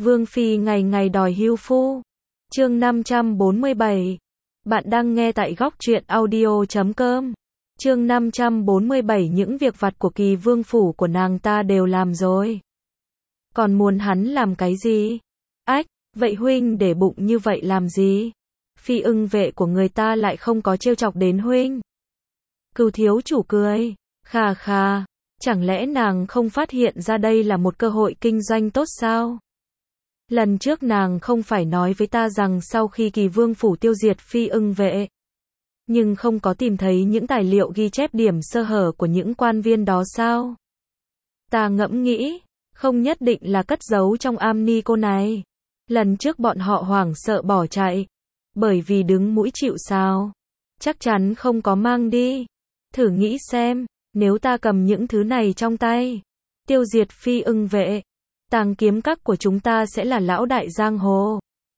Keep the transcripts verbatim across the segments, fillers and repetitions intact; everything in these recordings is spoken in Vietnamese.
Vương phi ngày ngày đòi hưu phu. Chương năm trăm bốn mươi bảy. Bạn đang nghe tại góc truyện audio chấm com. Chương năm trăm bốn mươi bảy. Những việc vặt của Kỳ vương phủ của nàng ta đều làm rồi. Còn muốn hắn làm cái gì? Ách, vậy huynh để bụng như vậy làm gì? Phi ưng vệ của người ta lại không có trêu chọc đến huynh. Cừu thiếu chủ cười, khà khà, chẳng lẽ nàng không phát hiện ra đây là một cơ hội kinh doanh tốt sao? Lần trước nàng không phải nói với ta rằng sau khi Kỳ vương phủ tiêu diệt phi ưng vệ, nhưng không có tìm thấy những tài liệu ghi chép điểm sơ hở của những quan viên đó sao? Ta ngẫm nghĩ, không nhất định là cất giấu trong am ni cô này. Lần trước bọn họ hoảng sợ bỏ chạy, bởi vì đứng mũi chịu sào. Chắc chắn không có mang đi. Thử nghĩ xem, nếu ta cầm những thứ này trong tay, tiêu diệt phi ưng vệ, tàng kiếm các của chúng ta sẽ là lão đại giang hồ.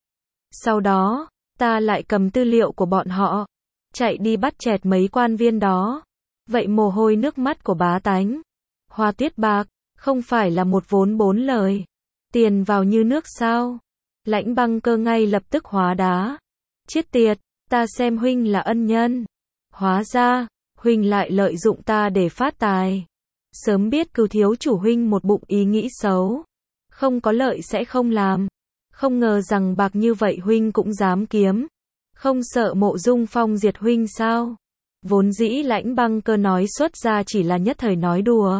Sau đó, ta lại cầm tư liệu của bọn họ, chạy đi bắt chẹt mấy quan viên đó. Vậy mồ hôi nước mắt của bá tánh, hoa tiết bạc, không phải là một vốn bốn lời. Tiền vào như nước sao? Lãnh Băng Cơ ngay lập tức hóa đá. Chết tiệt, ta xem huynh là ân nhân. Hóa ra, huynh lại lợi dụng ta để phát tài. Sớm biết Cừu thiếu chủ huynh một bụng ý nghĩ xấu. Không có lợi sẽ không làm. Không ngờ rằng bạc như vậy huynh cũng dám kiếm. Không sợ Mộ Dung Phong diệt huynh sao? Vốn dĩ Lãnh Băng Cơ nói xuất ra chỉ là nhất thời nói đùa.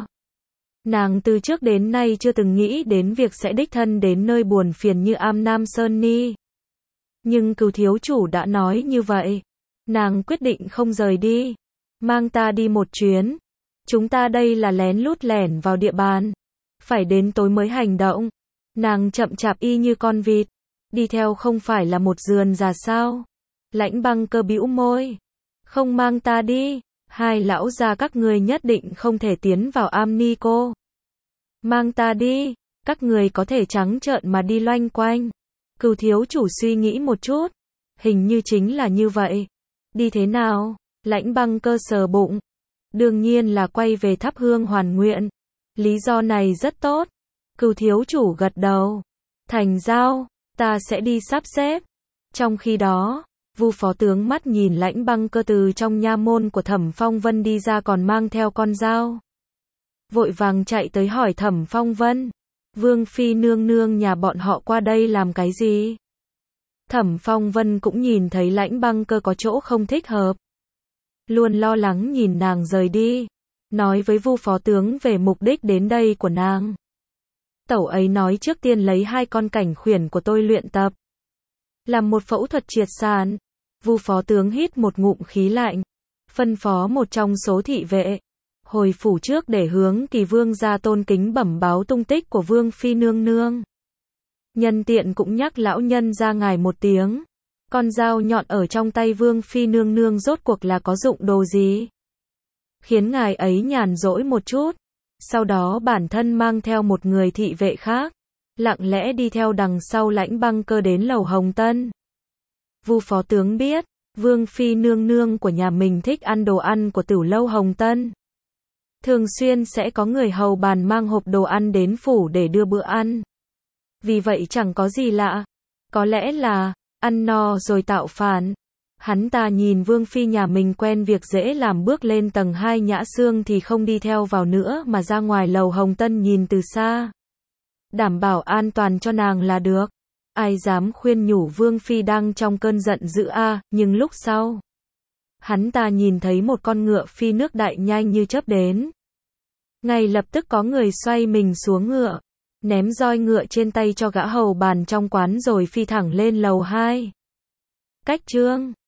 Nàng từ trước đến nay chưa từng nghĩ đến việc sẽ đích thân đến nơi buồn phiền như Am Nam Sơn Ni. Nhưng Cừu thiếu chủ đã nói như vậy. Nàng quyết định không rời đi. Mang ta đi một chuyến. Chúng ta đây là lén lút lẻn vào địa bàn. Phải đến tối mới hành động. Nàng chậm chạp y như con vịt. Đi theo không phải là một rườn rà sao? Lãnh Băng Cơ bĩu môi. Không mang ta đi. Hai lão già các người nhất định không thể tiến vào am ni cô. Mang ta đi. Các người có thể trắng trợn mà đi loanh quanh. Cừu thiếu chủ suy nghĩ một chút. Hình như chính là như vậy. Đi thế nào? Lãnh Băng Cơ sờ bụng. Đương nhiên là quay về thắp hương hoàn nguyện. Lý do này rất tốt. Cừu thiếu chủ gật đầu. Thành giao, ta sẽ đi sắp xếp. Trong khi đó, Vu phó tướng mắt nhìn Lãnh Băng Cơ từ trong nha môn của Thẩm Phong Vân đi ra còn mang theo con dao. Vội vàng chạy tới hỏi Thẩm Phong Vân. Vương phi nương nương nhà bọn họ qua đây làm cái gì? Thẩm Phong Vân cũng nhìn thấy Lãnh Băng Cơ có chỗ không thích hợp. Luôn lo lắng nhìn nàng rời đi. Nói với Vu phó tướng về mục đích đến đây của nàng. Tẩu ấy nói trước tiên lấy hai con cảnh khuyển của tôi luyện tập. Làm một phẫu thuật triệt sản. Vu phó tướng hít một ngụm khí lạnh. Phân phó một trong số thị vệ. Hồi phủ trước để hướng Kỳ vương ra tôn kính bẩm báo tung tích của Vương phi nương nương. Nhân tiện cũng nhắc lão nhân ra ngài một tiếng. Con dao nhọn ở trong tay Vương phi nương nương rốt cuộc là có dụng đồ gì? Khiến ngài ấy nhàn rỗi một chút. Sau đó bản thân mang theo một người thị vệ khác. Lặng lẽ đi theo đằng sau Lãnh Băng Cơ đến lầu Hồng Tân. Vu phó tướng biết, Vương phi nương nương của nhà mình thích ăn đồ ăn của Tửu lâu Hồng Tân. Thường xuyên sẽ có người hầu bàn mang hộp đồ ăn đến phủ để đưa bữa ăn. Vì vậy chẳng có gì lạ. Có lẽ là ăn no rồi tạo phản. Hắn ta nhìn Vương phi nhà mình quen việc dễ làm bước lên tầng hai Nhã Xương thì không đi theo vào nữa mà ra ngoài lầu Hồng Tân nhìn từ xa. Đảm bảo an toàn cho nàng là được. Ai dám khuyên nhủ Vương phi đang trong cơn giận dữ a, nhưng lúc sau, hắn ta nhìn thấy một con ngựa phi nước đại nhanh như chớp đến. Ngay lập tức có người xoay mình xuống ngựa, ném roi ngựa trên tay cho gã hầu bàn trong quán rồi phi thẳng lên lầu hai. Cách chương